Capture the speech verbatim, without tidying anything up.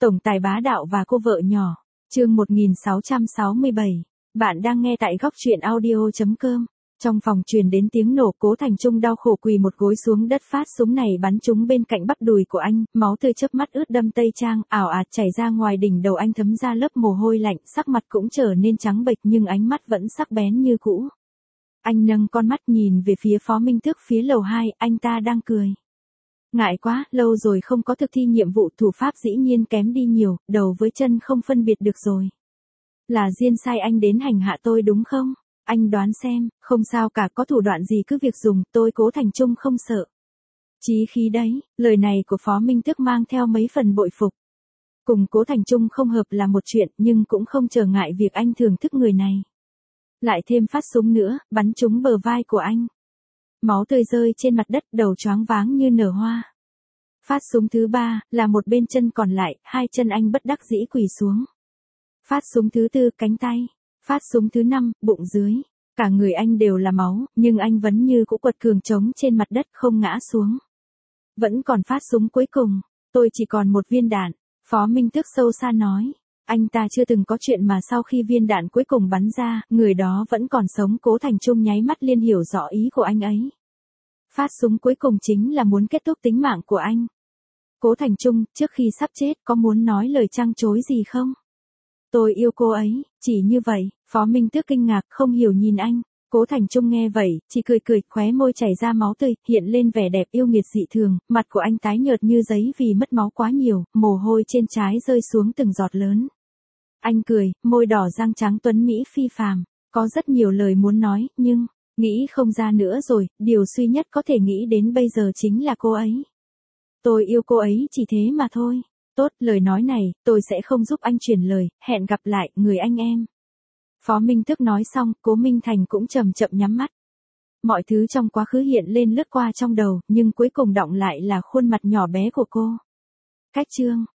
Tổng tài bá đạo và cô vợ nhỏ. Chương một nghìn sáu trăm sáu mươi bảy. Bạn đang nghe tại góc truyện audio chấm com. Trong phòng truyền đến tiếng nổ, Cố Thành Trung đau khổ quỳ một gối xuống đất. Phát súng này bắn trúng bên cạnh bắp đùi của anh, máu tươi chớp mắt ướt đâm tây trang, ảo ạt chảy ra ngoài đỉnh đầu anh, thấm ra lớp mồ hôi lạnh, sắc mặt cũng trở nên trắng bệch nhưng ánh mắt vẫn sắc bén như cũ. Anh nâng con mắt nhìn về phía Phó Minh Tước phía lầu hai, anh ta đang cười. Ngại quá, lâu rồi không có thực thi nhiệm vụ, thủ pháp dĩ nhiên kém đi nhiều, đầu với chân không phân biệt được rồi. Là Diên sai anh đến hành hạ tôi đúng không? Anh đoán xem, không sao cả, có thủ đoạn gì cứ việc dùng, tôi Cố Thành Trung không sợ. Chí khí đấy, lời này của Phó Minh Tước mang theo mấy phần bội phục. Cùng Cố Thành Trung không hợp là một chuyện, nhưng cũng không trở ngại việc anh thưởng thức người này. Lại thêm phát súng nữa, bắn trúng bờ vai của anh. Máu tươi rơi trên mặt đất, đầu choáng váng như nở hoa. Phát súng thứ ba, là một bên chân còn lại, hai chân anh bất đắc dĩ quỳ xuống. Phát súng thứ tư, cánh tay. Phát súng thứ năm, bụng dưới. Cả người anh đều là máu, nhưng anh vẫn như cũ quật cường trống trên mặt đất không ngã xuống. Vẫn còn phát súng cuối cùng, tôi chỉ còn một viên đạn. Phó Minh Tước sâu xa nói. Anh ta chưa từng có chuyện mà sau khi viên đạn cuối cùng bắn ra, người đó vẫn còn sống. Cố Thành Trung nháy mắt liên hiểu rõ ý của anh ấy. Phát súng cuối cùng chính là muốn kết thúc tính mạng của anh. Cố Thành Trung, trước khi sắp chết có muốn nói lời trăng trối gì không? Tôi yêu cô ấy, chỉ như vậy. Phó Minh Tước kinh ngạc không hiểu nhìn anh. Cố Thành Trung nghe vậy, chỉ cười cười, khóe môi chảy ra máu tươi, hiện lên vẻ đẹp yêu nghiệt dị thường, mặt của anh tái nhợt như giấy vì mất máu quá nhiều, mồ hôi trên trán rơi xuống từng giọt lớn. Anh cười, môi đỏ răng trắng tuấn mỹ phi phàm, có rất nhiều lời muốn nói, nhưng nghĩ không ra nữa rồi, điều duy nhất có thể nghĩ đến bây giờ chính là cô ấy. Tôi yêu cô ấy chỉ thế mà thôi. Tốt, lời nói này, tôi sẽ không giúp anh truyền lời, hẹn gặp lại, người anh em. Phó Minh Tước nói xong, Cố Minh Thành cũng chậm chậm nhắm mắt. Mọi thứ trong quá khứ hiện lên lướt qua trong đầu, nhưng cuối cùng đọng lại là khuôn mặt nhỏ bé của cô. Cách chương.